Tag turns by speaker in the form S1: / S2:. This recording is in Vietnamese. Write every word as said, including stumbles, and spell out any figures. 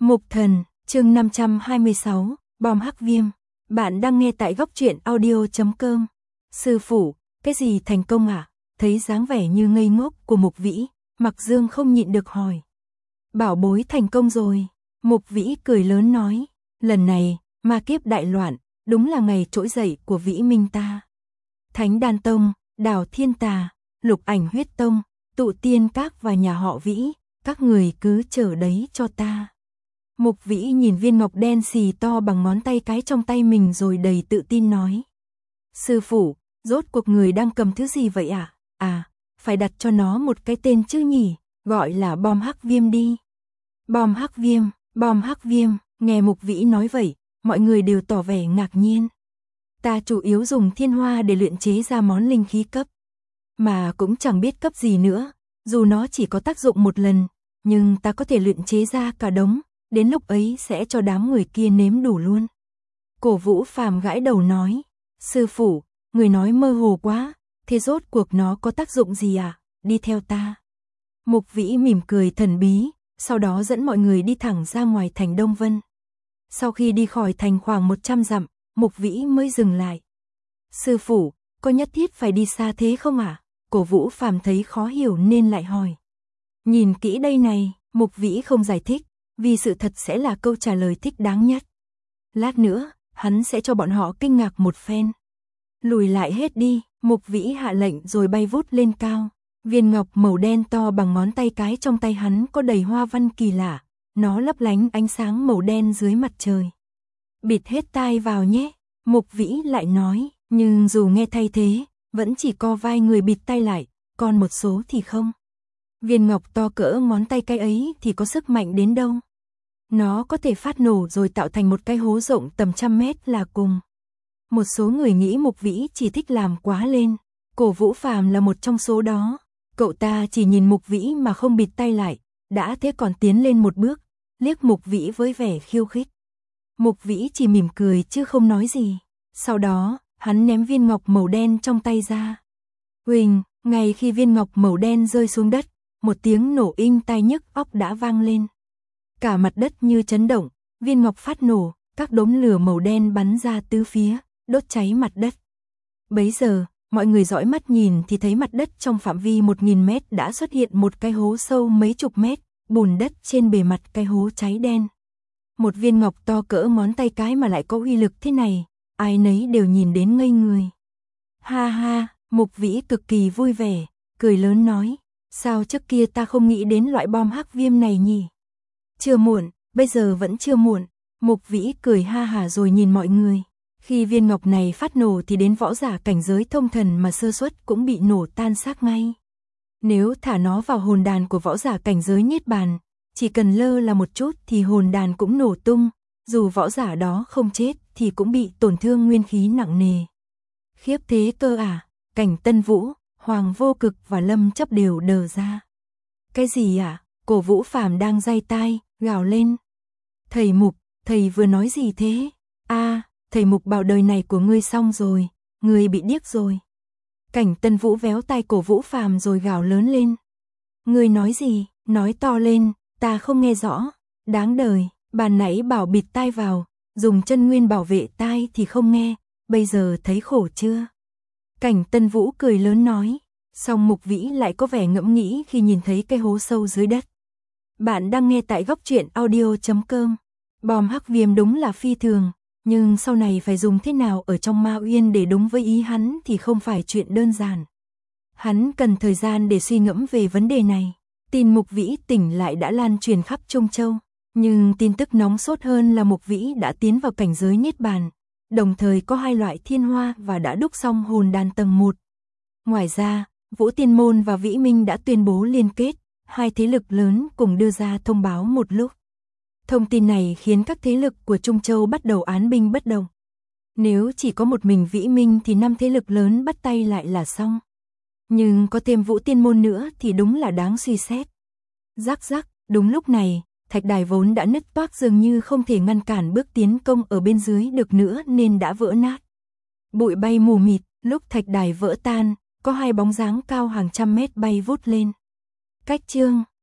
S1: Mục Thần, chương năm trăm hai mươi sáu, bom hắc viêm. Bạn đang nghe tại góc truyện audio chấm com. Sư phụ, cái gì thành công à? Thấy dáng vẻ như ngây ngốc của Mục Vĩ, Mặc Dương không nhịn được hỏi. Bảo bối thành công rồi. Mục Vĩ cười lớn nói, lần này, ma kiếp đại loạn, đúng là ngày trỗi dậy của Vĩ Minh ta. Thánh Đan Tông, Đào Thiên Tà, Lục Ảnh Huyết Tông, Tụ Tiên Các và nhà họ Vĩ, các người cứ chờ đấy cho ta. Mục Vĩ nhìn viên ngọc đen xì to bằng ngón tay cái trong tay mình rồi đầy tự tin nói. Sư phụ, rốt cuộc người đang cầm thứ gì vậy à? À, phải đặt cho nó một cái tên chứ nhỉ, gọi là bom hắc viêm đi. Bom hắc viêm, bom hắc viêm, nghe Mục Vĩ nói vậy, mọi người đều tỏ vẻ ngạc nhiên. Ta chủ yếu dùng thiên hoa để luyện chế ra món linh khí cấp, mà cũng chẳng biết cấp gì nữa, dù nó chỉ có tác dụng một lần, nhưng ta có thể luyện chế ra cả đống, đến lúc ấy sẽ cho đám người kia nếm đủ luôn. Cổ Vũ Phàm gãi đầu nói, sư phụ, người nói mơ hồ quá, thế rốt cuộc nó có tác dụng gì à, đi theo ta. Mục Vĩ mỉm cười thần bí, sau đó dẫn mọi người đi thẳng ra ngoài thành Đông Vân. Sau khi đi khỏi thành khoảng một trăm dặm, Mục Vĩ mới dừng lại. Sư phụ, có nhất thiết phải đi xa thế không à? Cổ Vũ Phàm thấy khó hiểu nên lại hỏi. Nhìn kỹ đây này, Mục Vĩ không giải thích, vì sự thật sẽ là câu trả lời thích đáng nhất. Lát nữa, hắn sẽ cho bọn họ kinh ngạc một phen. Lùi lại hết đi, Mục Vĩ hạ lệnh rồi bay vút lên cao. Viên ngọc màu đen to bằng ngón tay cái trong tay hắn có đầy hoa văn kỳ lạ, nó lấp lánh ánh sáng màu đen dưới mặt trời. Bịt hết tai vào nhé, Mục Vĩ lại nói, nhưng dù nghe thay thế, vẫn chỉ có vài người bịt tai lại, còn một số thì không. Viên ngọc to cỡ ngón tay cái ấy thì có sức mạnh đến đâu. Nó có thể phát nổ rồi tạo thành một cái hố rộng tầm trăm mét là cùng. Một số người nghĩ Mục Vĩ chỉ thích làm quá lên. Cổ Vũ Phàm là một trong số đó. Cậu ta chỉ nhìn Mục Vĩ mà không bịt tay lại, đã thế còn tiến lên một bước, liếc Mục Vĩ với vẻ khiêu khích. Mục Vĩ chỉ mỉm cười chứ không nói gì. Sau đó, hắn ném viên ngọc màu đen trong tay ra. Huỳnh, ngay khi viên ngọc màu đen rơi xuống đất, một tiếng nổ inh tai nhức óc đã vang lên. Cả mặt đất như chấn động, viên ngọc phát nổ, các đốm lửa màu đen bắn ra tứ phía, đốt cháy mặt đất. Bấy giờ, mọi người dõi mắt nhìn thì thấy mặt đất trong phạm vi một nghìn mét đã xuất hiện một cái hố sâu mấy chục mét, bùn đất trên bề mặt cái hố cháy đen. Một viên ngọc to cỡ ngón tay cái mà lại có uy lực thế này, ai nấy đều nhìn đến ngây người. Ha ha, Mục Vĩ cực kỳ vui vẻ, cười lớn nói, sao trước kia ta không nghĩ đến loại bom hắc viêm này nhỉ? Chưa muộn, bây giờ vẫn chưa muộn. Mục Vĩ cười ha hả rồi nhìn mọi người. Khi viên ngọc này phát nổ thì đến võ giả cảnh giới thông thần mà sơ suất cũng bị nổ tan xác ngay. Nếu thả nó vào hồn đàn của võ giả cảnh giới niết bàn, chỉ cần lơ là một chút thì hồn đàn cũng nổ tung, dù võ giả đó không chết thì cũng bị tổn thương nguyên khí nặng nề. Khiếp thế cơ à, Cảnh Tân Vũ, Hoàng Vô Cực và Lâm Chấp đều đờ ra. Cái gì à? Cổ Vũ Phàm đang day tai, gào lên. Thầy Mục, thầy vừa nói gì thế? A, thầy Mục bảo đời này của ngươi xong rồi, ngươi bị điếc rồi. Cảnh Tân Vũ véo tai Cổ Vũ Phàm rồi gào lớn lên. Ngươi nói gì? Nói to lên, ta không nghe rõ. Đáng đời, ban nãy bảo bịt tai vào, dùng chân nguyên bảo vệ tai thì không nghe, bây giờ thấy khổ chưa? Cảnh Tân Vũ cười lớn nói, song Mục Vĩ lại có vẻ ngẫm nghĩ khi nhìn thấy cái hố sâu dưới đất. Bạn đang nghe tại góc truyện audio chấm com. Bom hắc viêm đúng là phi thường, nhưng sau này phải dùng thế nào ở trong Ma Uyên để đúng với ý hắn thì không phải chuyện đơn giản. Hắn cần thời gian để suy ngẫm về vấn đề này. Tin Mục Vĩ tỉnh lại đã lan truyền khắp Trung Châu, nhưng tin tức nóng sốt hơn là Mục Vĩ đã tiến vào cảnh giới niết bàn, đồng thời có hai loại thiên hoa và đã đúc xong hồn đàn tầng một. Ngoài ra, Vũ Tiên Môn và Vĩ Minh đã tuyên bố liên kết, hai thế lực lớn cùng đưa ra thông báo một lúc. Thông tin này khiến các thế lực của Trung Châu bắt đầu án binh bất động. Nếu chỉ có một mình Vĩ Minh thì năm thế lực lớn bắt tay lại là xong. Nhưng có thêm Vũ Tiên Môn nữa thì đúng là đáng suy xét. Rắc rắc, đúng lúc này, thạch đài vốn đã nứt toác dường như không thể ngăn cản bước tiến công ở bên dưới được nữa nên đã vỡ nát. Bụi bay mù mịt, lúc thạch đài vỡ tan, có hai bóng dáng cao hàng trăm mét bay vút lên. Cách chương